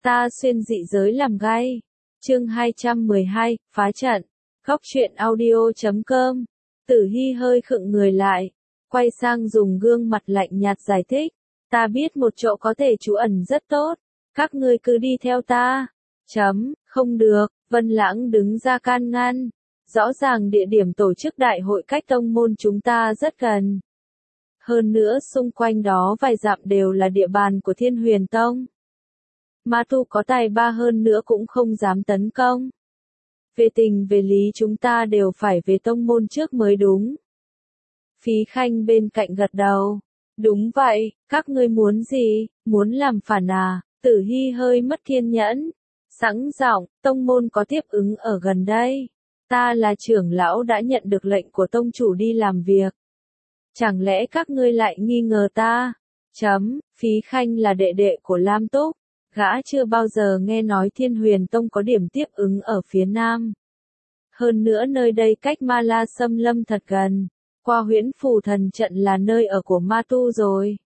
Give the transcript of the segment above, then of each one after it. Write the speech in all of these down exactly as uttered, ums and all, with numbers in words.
Ta xuyên dị giới làm gay. Chương hai trăm mười hai, phá trận. Góc truyện audio chấm com. Tử Hi hơi khựng người lại, quay sang dùng gương mặt lạnh nhạt giải thích. Ta biết một chỗ có thể trú ẩn rất tốt, các ngươi cứ đi theo ta. Chấm, không được, Vân Lãng đứng ra can ngăn. Rõ ràng địa điểm tổ chức đại hội cách tông môn chúng ta rất gần. Hơn nữa xung quanh đó vài dặm đều là địa bàn của Thiên Huyền Tông. Ma tu có tài ba hơn nữa cũng không dám tấn công. Về tình về lý chúng ta đều phải về tông môn trước mới đúng. Phí Khanh bên cạnh gật đầu. Đúng vậy, các ngươi muốn gì, muốn làm phản à? Tử Hi hơi mất kiên nhẫn. Sẵn giọng, tông môn có tiếp ứng ở gần đây. Ta là trưởng lão đã nhận được lệnh của tông chủ đi làm việc. Chẳng lẽ các ngươi lại nghi ngờ ta? Chấm, Phí Khanh là đệ đệ của Lam Túc. Gã chưa bao giờ nghe nói Thiên Huyền Tông có điểm tiếp ứng ở phía nam. Hơn nữa nơi đây cách Ma La Xâm Lâm thật gần. Qua Huyễn Phù Thần Trận là nơi ở của ma tu rồi.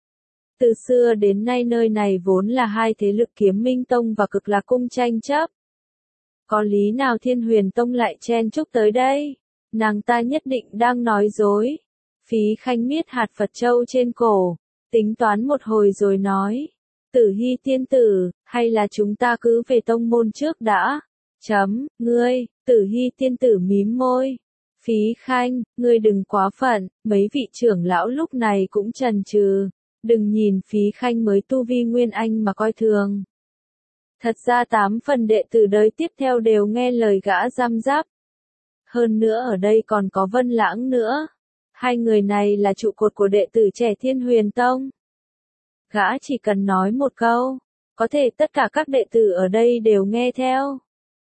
Từ xưa đến nay nơi này vốn là hai thế lực Kiếm Minh Tông và Cực Lạc Cung tranh chấp. Có lý nào Thiên Huyền Tông lại chen chúc tới đây? Nàng ta nhất định đang nói dối. Phí Khanh miết hạt Phật châu trên cổ, tính toán một hồi rồi nói. Tử Hi tiên tử, hay là chúng ta cứ về tông môn trước đã? Chấm, ngươi, Tử Hi tiên tử mím môi. Phí Khanh, ngươi đừng quá phận, mấy vị trưởng lão lúc này cũng chần chừ. Đừng nhìn Phí Khanh mới tu vi Nguyên Anh mà coi thường. Thật ra tám phần đệ tử đời tiếp theo đều nghe lời gã răm rắp. Hơn nữa ở đây còn có Vân Lãng nữa. Hai người này là trụ cột của đệ tử trẻ Thiên Huyền Tông. Gã chỉ cần nói một câu, có thể tất cả các đệ tử ở đây đều nghe theo.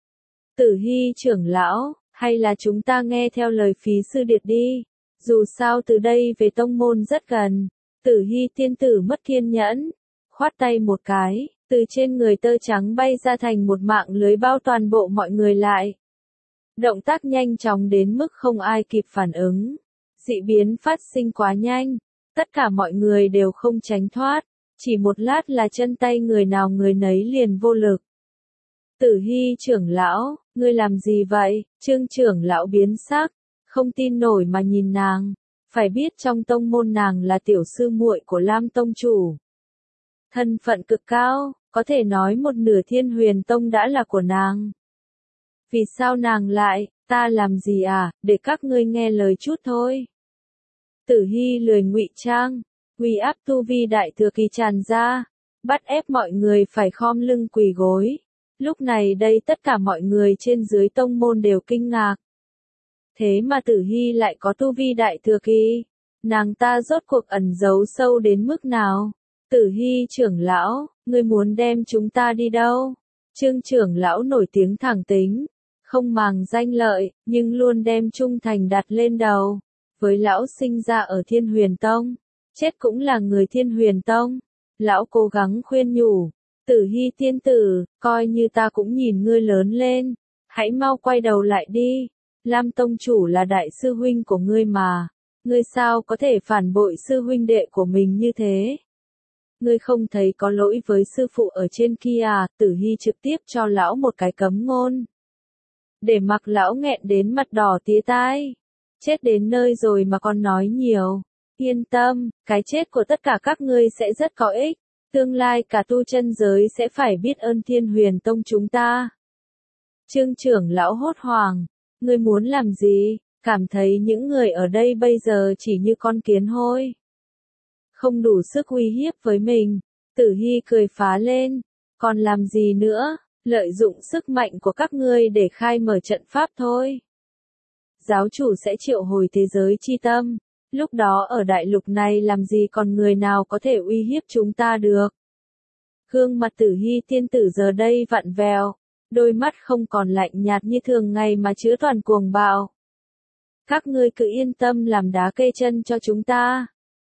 Tử Hi trưởng lão, hay là chúng ta nghe theo lời Phí sư điệt đi, dù sao từ đây về tông môn rất gần. Tử Hi tiên tử mất kiên nhẫn, khoát tay một cái, từ trên người tơ trắng bay ra thành một mạng lưới bao toàn bộ mọi người lại. Động tác nhanh chóng đến mức không ai kịp phản ứng. Dị biến phát sinh quá nhanh, tất cả mọi người đều không tránh thoát, chỉ một lát là chân tay người nào người nấy liền vô lực. Tử Hi trưởng lão, ngươi làm gì vậy? Trương trưởng lão biến sắc, không tin nổi mà nhìn nàng, phải biết trong tông môn nàng là tiểu sư muội của Lam tông chủ. Thân phận cực cao, có thể nói một nửa Thiên Huyền Tông đã là của nàng. Vì sao nàng lại, ta làm gì à, để các ngươi nghe lời chút thôi. Tử Hi lười ngụy trang, uy áp tu vi đại thừa kỳ tràn ra, bắt ép mọi người phải khom lưng quỳ gối. Lúc này đây tất cả mọi người trên dưới tông môn đều kinh ngạc. Thế mà Tử Hi lại có tu vi đại thừa kỳ, nàng ta rốt cuộc ẩn giấu sâu đến mức nào? Tử Hi trưởng lão, ngươi muốn đem chúng ta đi đâu? Trương trưởng lão nổi tiếng thẳng tính, không màng danh lợi, nhưng luôn đem trung thành đặt lên đầu. Với lão sinh ra ở Thiên Huyền Tông, chết cũng là người Thiên Huyền Tông. Lão cố gắng khuyên nhủ, Tử Hi tiên tử, coi như ta cũng nhìn ngươi lớn lên, hãy mau quay đầu lại đi. Lam tông chủ là đại sư huynh của ngươi mà, ngươi sao có thể phản bội sư huynh đệ của mình như thế? Ngươi không thấy có lỗi với sư phụ ở trên kia à? Tử Hi trực tiếp cho lão một cái cấm ngôn, để mặc lão nghẹn đến mặt đỏ tía tai. Chết đến nơi rồi mà còn nói nhiều. Yên tâm, cái chết của tất cả các ngươi sẽ rất có ích. Tương lai cả tu chân giới sẽ phải biết ơn Thiên Huyền Tông chúng ta. Trương trưởng lão hốt hoảng. Ngươi muốn làm gì? Cảm thấy những người ở đây bây giờ chỉ như con kiến hôi, không đủ sức uy hiếp với mình. Tử Hi cười phá lên. Còn làm gì nữa? Lợi dụng sức mạnh của các ngươi để khai mở trận pháp thôi. Giáo chủ sẽ triệu hồi thế giới chi tâm. Lúc đó ở đại lục này làm gì còn người nào có thể uy hiếp chúng ta được. Gương mặt Tử Hi tiên tử giờ đây vặn vẹo, đôi mắt không còn lạnh nhạt như thường ngày mà chứa toàn cuồng bạo. Các ngươi cứ yên tâm làm đá kê chân cho chúng ta.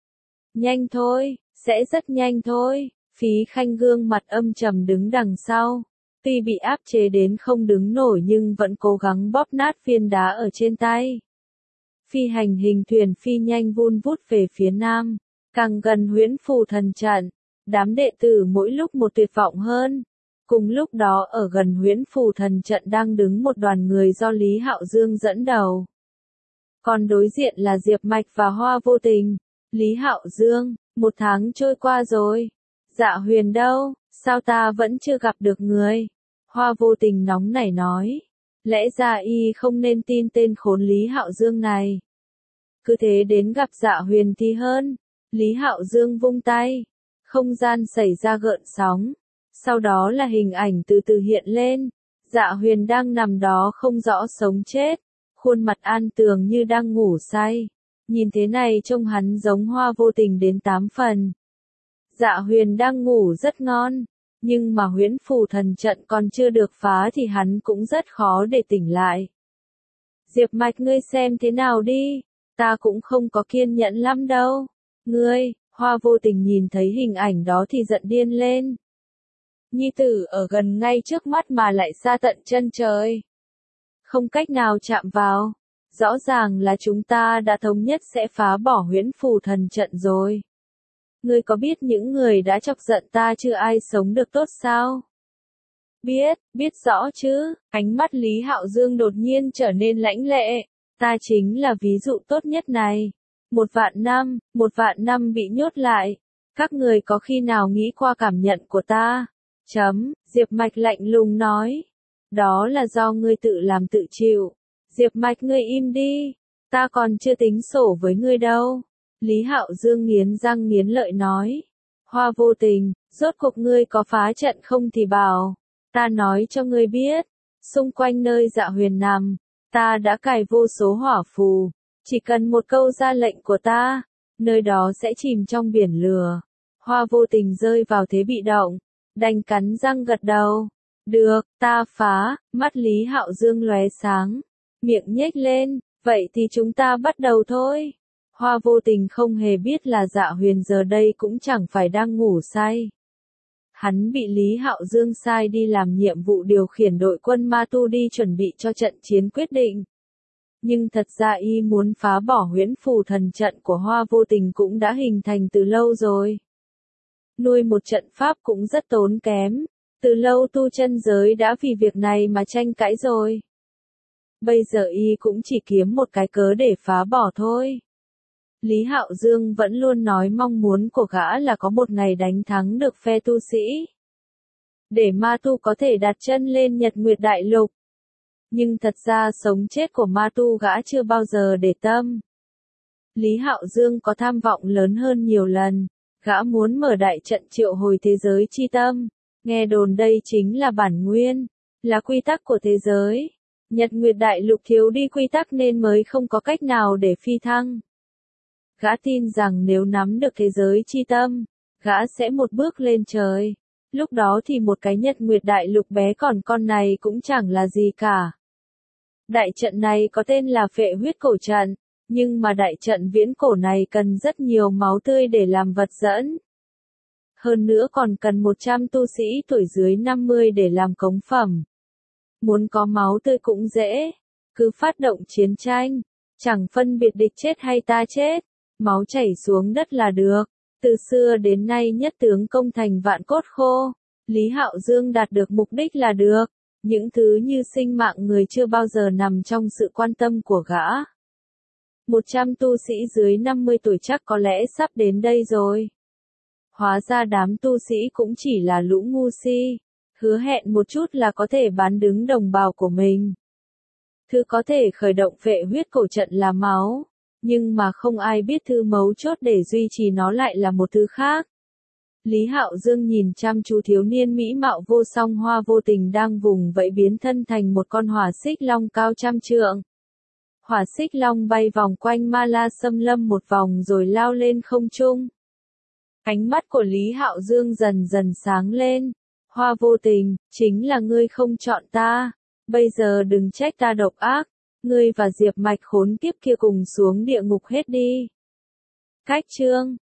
Nhanh thôi, sẽ rất nhanh thôi. Phí Khanh gương mặt âm trầm đứng đằng sau. Tuy bị áp chế đến không đứng nổi nhưng vẫn cố gắng bóp nát viên đá ở trên tay. Phi hành hình thuyền phi nhanh vun vút về phía nam, càng gần Huyễn Phù Thần Trận, đám đệ tử mỗi lúc một tuyệt vọng hơn. Cùng lúc đó ở gần Huyễn Phù Thần Trận đang đứng một đoàn người do Lý Hạo Dương dẫn đầu. Còn đối diện là Diệp Mạch và Hoa Vô Tình. Lý Hạo Dương, một tháng trôi qua rồi. Dạ Huyền đâu, sao ta vẫn chưa gặp được người? Hoa Vô Tình nóng nảy nói. Lẽ ra y không nên tin tên khốn Lý Hạo Dương này. Cứ thế đến gặp Dạ Huyền thì hơn. Lý Hạo Dương vung tay. Không gian xảy ra gợn sóng. Sau đó là hình ảnh từ từ hiện lên. Dạ Huyền đang nằm đó không rõ sống chết. Khuôn mặt an tường như đang ngủ say. Nhìn thế này trông hắn giống Hoa Vô Tình đến tám phần. Dạ Huyền đang ngủ rất ngon. Nhưng mà Huyễn Phù Thần Trận còn chưa được phá thì hắn cũng rất khó để tỉnh lại. Diệp Mạch ngươi xem thế nào đi. Ta cũng không có kiên nhẫn lắm đâu. Ngươi, Hoa Vô Tình nhìn thấy hình ảnh đó thì giận điên lên. Nhi tử ở gần ngay trước mắt mà lại xa tận chân trời. Không cách nào chạm vào. Rõ ràng là chúng ta đã thống nhất sẽ phá bỏ Huyễn Phù Thần Trận rồi. Ngươi có biết những người đã chọc giận ta chưa ai sống được tốt sao? Biết, biết rõ chứ. Ánh mắt Lý Hạo Dương đột nhiên trở nên lãnh lệ. Ta chính là ví dụ tốt nhất này. Một vạn năm, một vạn năm bị nhốt lại. Các người có khi nào nghĩ qua cảm nhận của ta? Chấm, Diệp Mạch lạnh lùng nói. Đó là do ngươi tự làm tự chịu. Diệp Mạch ngươi im đi. Ta còn chưa tính sổ với ngươi đâu. Lý Hạo Dương nghiến răng nghiến lợi nói. Hoa Vô Tình, rốt cuộc ngươi có phá trận không thì bảo. Ta nói cho ngươi biết. Xung quanh nơi Dạ Huyền nằm, ta đã cài vô số hỏa phù. Chỉ cần một câu ra lệnh của ta, nơi đó sẽ chìm trong biển lửa. Hoa Vô Tình rơi vào thế bị động, đành cắn răng gật đầu. Được, ta phá. Mắt Lý Hạo Dương lóe sáng, miệng nhếch lên. Vậy thì chúng ta bắt đầu thôi. Hoa Vô Tình không hề biết là Dạ Huyền giờ đây cũng chẳng phải đang ngủ say. Hắn bị Lý Hạo Dương sai đi làm nhiệm vụ điều khiển đội quân Ma Tu đi chuẩn bị cho trận chiến quyết định. Nhưng thật ra y muốn phá bỏ Huyễn Phù Thần Trận của Hoa Vô Tình cũng đã hình thành từ lâu rồi. Nuôi một trận pháp cũng rất tốn kém. Từ lâu tu chân giới đã vì việc này mà tranh cãi rồi. Bây giờ y cũng chỉ kiếm một cái cớ để phá bỏ thôi. Lý Hạo Dương vẫn luôn nói mong muốn của gã là có một ngày đánh thắng được phe tu sĩ. Để Ma Tu có thể đặt chân lên Nhật Nguyệt Đại Lục. Nhưng thật ra sống chết của Ma Tu gã chưa bao giờ để tâm. Lý Hạo Dương có tham vọng lớn hơn nhiều lần. Gã muốn mở đại trận triệu hồi thế giới chi tâm. Nghe đồn đây chính là bản nguyên, là quy tắc của thế giới. Nhật Nguyệt Đại Lục thiếu đi quy tắc nên mới không có cách nào để phi thăng. Gã tin rằng nếu nắm được thế giới chi tâm, gã sẽ một bước lên trời. Lúc đó thì một cái Nhật Nguyệt Đại Lục bé còn con này cũng chẳng là gì cả. Đại trận này có tên là Phệ Huyết Cổ Trận, nhưng mà đại trận viễn cổ này cần rất nhiều máu tươi để làm vật dẫn. Hơn nữa còn cần một trăm tu sĩ tuổi dưới năm mươi để làm cống phẩm. Muốn có máu tươi cũng dễ, cứ phát động chiến tranh, chẳng phân biệt địch chết hay ta chết, máu chảy xuống đất là được. Từ xưa đến nay nhất tướng công thành vạn cốt khô, Lý Hạo Dương đạt được mục đích là được, những thứ như sinh mạng người chưa bao giờ nằm trong sự quan tâm của gã. một trăm tu sĩ dưới năm mươi tuổi chắc có lẽ sắp đến đây rồi. Hóa ra đám tu sĩ cũng chỉ là lũ ngu si, hứa hẹn một chút là có thể bán đứng đồng bào của mình. Thứ có thể khởi động Phệ Huyết Cổ Trận là máu, nhưng mà không ai biết thứ mấu chốt để duy trì nó lại là một thứ khác. Lý Hạo Dương nhìn chăm chú thiếu niên mỹ mạo vô song Hoa Vô Tình đang vùng vẫy biến thân thành một con hỏa xích long cao trăm trượng. Hỏa xích long bay vòng quanh Ma La Xâm Lâm một vòng rồi lao lên không trung. Ánh mắt của Lý Hạo Dương dần dần sáng lên. Hoa Vô Tình, chính là ngươi không chọn ta. Bây giờ đừng trách ta độc ác. Ngươi và Diệp Mạch khốn kiếp kia cùng xuống địa ngục hết đi. Cách chương